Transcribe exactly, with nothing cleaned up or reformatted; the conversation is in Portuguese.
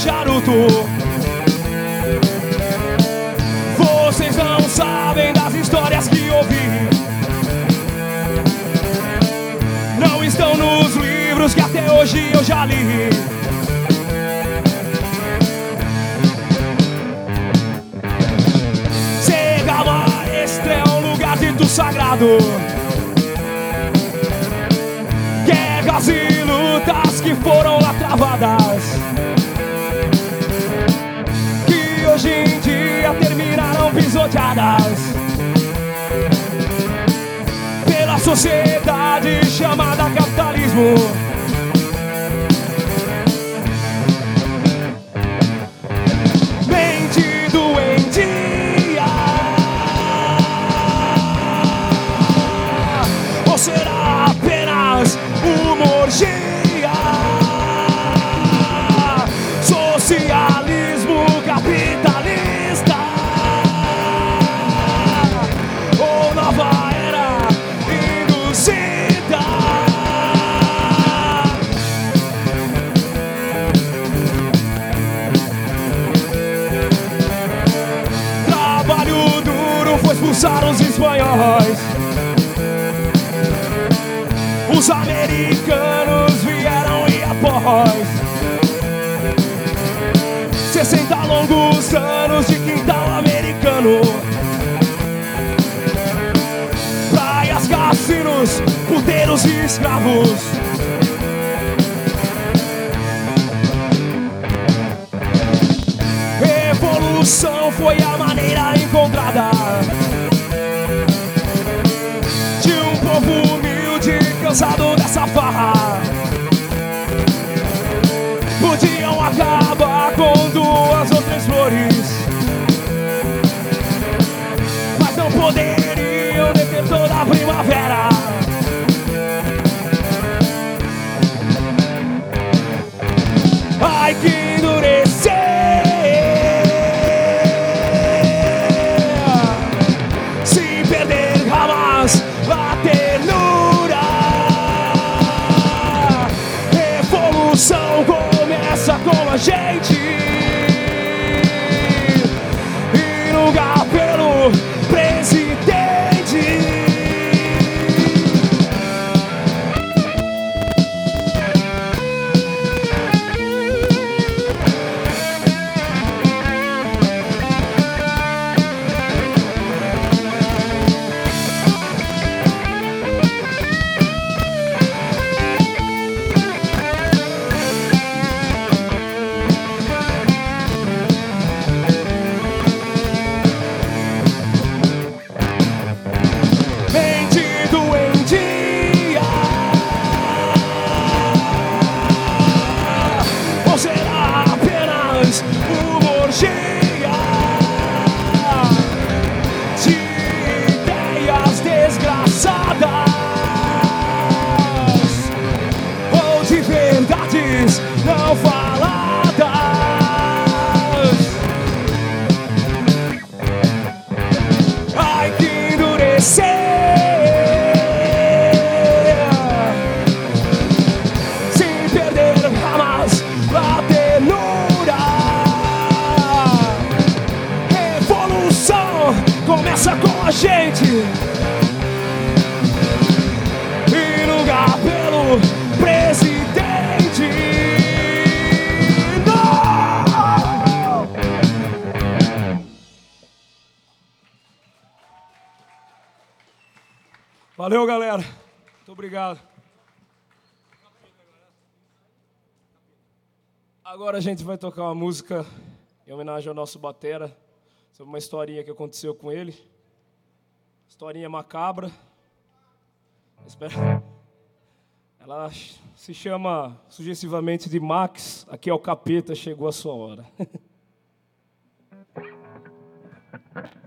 charuto. Vocês não sabem das histórias que ouvi. Não estão nos livros que até hoje eu já li. Sega Maestra é um lugar dito sagrado. Guerras e lutas que foram lá travadas, que hoje em dia terminaram pisoteadas pela sociedade chamada capitalismo. Mente doentia, ou será apenas uma orgia? Socialismo capitalista ou nova era induzida? Trabalho duro foi expulsar os espanhóis. Os americanos vieram e após sessenta longos anos de quintal americano, praias, cassinos, puteiros e escravos. Revolução foi a maneira encontrada de um povo humilde cansado dessa farra. Podiam acabar com duas ou três flores, mas não poderiam deter toda a primavera. Ai, que endurecer, se perder jamais a ternura. Revolução começa com a gente e lugar pelo presidente. Não faladas. Ai, que endurecer, sem perder jamais a ternura. Revolução começa com a gente e lugar pelo presidente. Valeu, galera. Muito obrigado. Agora a gente vai tocar uma música em homenagem ao nosso batera, sobre uma historinha que aconteceu com ele. Historinha macabra. Ela se chama sugestivamente de Max. Aqui é o capeta, chegou a sua hora.